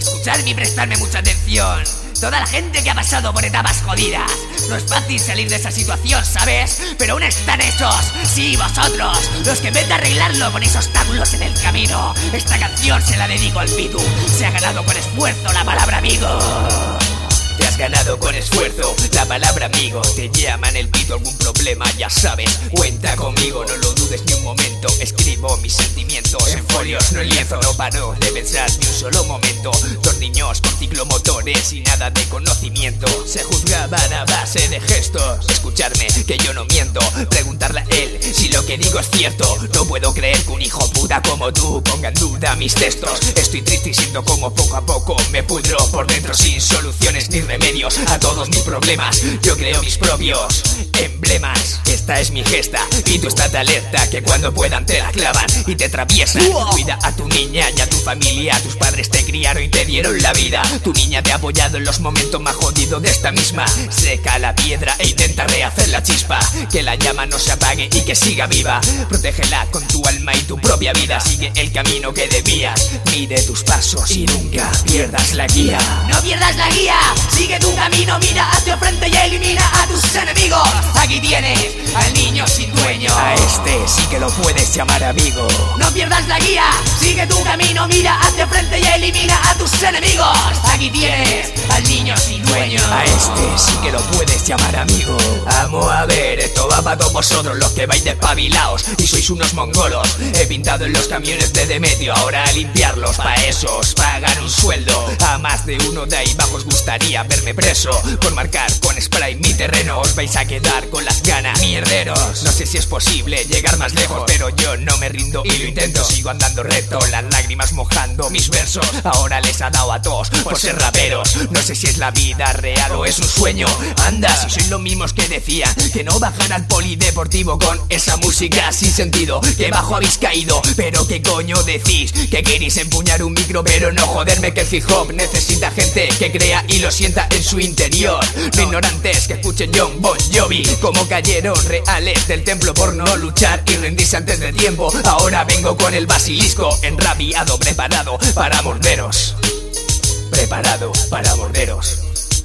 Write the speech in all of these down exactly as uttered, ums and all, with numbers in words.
Escucharme y prestarme mucha atención. Toda la gente que ha pasado por etapas jodidas. No es fácil salir de esa situación, ¿sabes? Pero aún están esos, sí, vosotros, los que en vez de arreglarlo ponéis obstáculos en el camino. Esta canción se la dedico al Pitu. Se ha ganado con esfuerzo la palabra amigo. Te has ganado con esfuerzo la palabra amigo. Te llaman el Pitu, algún problema ya sabes, cuenta conmigo, no lo dudes ni un momento. Escribo mis sentimientos en folios, no en lienzo. No paro de pensar ni un solo momento. Dos niños con ciclomotores y nada de conocimiento. Se juzgaban a base de gestos. Escucharme, que yo no miento. Preguntarle a él si lo que digo es cierto. No puedo creer que un hijo puta como tú ponga en duda mis textos. Estoy triste y siento como poco a poco me pudro por dentro sin soluciones ni remedios a todos mis problemas. Yo creo mis propios emblemas. Esta es mi gesta y tú estate alerta, que cuando puedan te la clavan y te atraviesan. Cuida a tu niña y a tu familia. Tus padres te criaron y te dieron la vida. Tu niña te ha apoyado en los momentos más jodidos de esta misma. Seca la piedra e intenta rehacer la chispa. Que la llama no se apague y que siga viva. Protégela con tu alma y tu propia vida. Sigue el camino que debías. Mide tus pasos y nunca pierdas la guía. No pierdas la guía. Sigue tu camino, mira hacia frente y elimina a tus enemigos. Aquí tienes al niño sin dueño. A este sí que lo puedes llamar amigo. No pierdas la guía. Sigue tu camino, mira hacia frente y elimina a tus enemigos. Aquí tienes al niño sin dueño. A este sí que lo puedes llamar amigo. Vamos a ver, esto va para todos vosotros los que vais despabilaos y sois unos mongolos. He pintado en los camiones de Demetrio, ahora a limpiarlos. Pa' esos pagan un sueldo. A más de uno de ahí bajo os gustaría verme preso por marcar con spray mi terreno. Os vais a quedar con las ganas, mierderos. No sé si es posible llegar más lejos, pero yo no me rindo y lo intento. Sigo andando recto, las lágrimas mojando mis versos. Ahora les ha dado a todos por ser raperos. No sé si es la vida real o es un sueño. Anda, si sois los mismos que decían que no bajan al polideportivo con esa música sin sentido. Que bajo habéis caído, pero qué coño decís. Que queréis empuñar un micro pero no joderme, que el hip hop necesita gente que crea y lo sienta en su interior. No ignorantes que escuchen John Bon Jovi, como cayeron reales del templo por no luchar y rendirse antes de tiempo. Ahora vengo con el basilisco enrabiado, preparado para morderos. Preparado para morderos.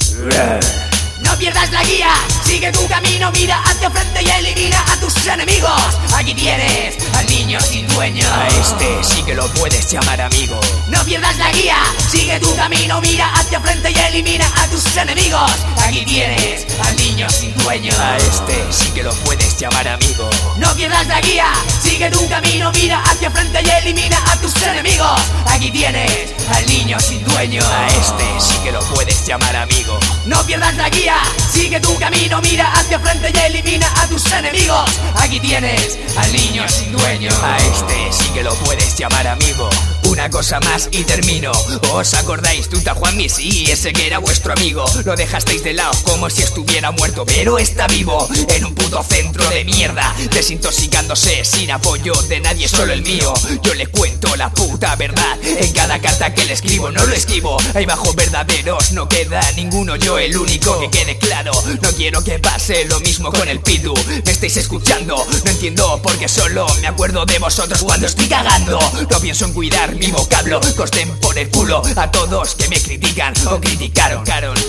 No pierdas la guía, sigue tu camino, mira hacia frente y elimina a tus enemigos. Aquí tienes al niño sin dueño. A este sí que lo puedes llamar amigo. No pierdas la guía, sigue tu camino, mira hacia frente y elimina a tus enemigos. Aquí tienes al niño sin dueño. A este sí que lo puedes llamar amigo. No pierdas la guía, sigue tu camino, mira hacia frente y elimina a tus enemigos. Aquí tienes al niño sin dueño. A este sí que lo puedes llamar amigo. No pierdas la guía, sigue tu camino, mira hacia frente y elimina a tus enemigos. Aquí tienes al niño sin dueño. A este sí que lo puedes llamar amigo. Una cosa más y termino. ¿Os acordáis? Tuta Juanmi, sí, ese que era vuestro amigo. Lo dejasteis de lado como si estuviera muerto, pero está vivo en un puto centro de mierda, desintoxicándose sin apoyo de nadie, solo el mío. Yo le cuento la puta verdad en cada carta que le escribo, no lo esquivo. Hay bajos verdaderos, no queda ninguno, yo el único. Que quede claro, no quiero que pase lo mismo con el Pitu. Me estáis escuchando, no entiendo porque solo me acuerdo de vosotros cuando estoy cagando. No pienso en cuidar mi vocablo, que os den por el culo a todos que me critican o criticaron.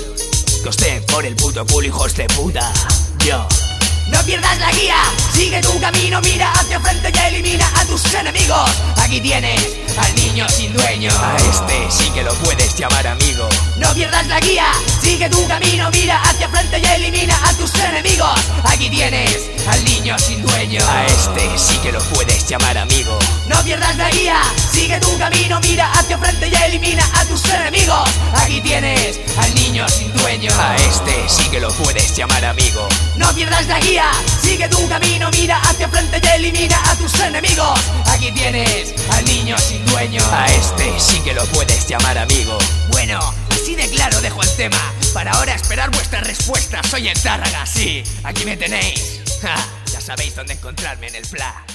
Que os den por el puto culo, hijos de puta. Yo. No pierdas la guía, sigue tu camino, mira hacia frente y elimina a tus enemigos. Aquí tienes al niño sin dueño. A este sí que lo puedes llamar amigo. No pierdas la guía, sigue tu camino, mira hacia frente y elimina a tus enemigos. Aquí tienes al niño sin dueño. A este sí que lo puedes llamar amigo. No pierdas la guía, sigue tu camino, mira hacia frente y elimina a tus enemigos. Aquí tienes al niño sin dueño. A este sí que lo puedes llamar amigo. No pierdas la guía, sigue tu camino, mira hacia frente y elimina a tus enemigos. Aquí tienes al niño sin dueño. A este sí que lo puedes llamar amigo. Bueno, así de claro dejo el tema. Para ahora esperar vuestras respuestas. Soy el Tárraga, sí, aquí me tenéis. Ja, ya sabéis dónde encontrarme en el Fla.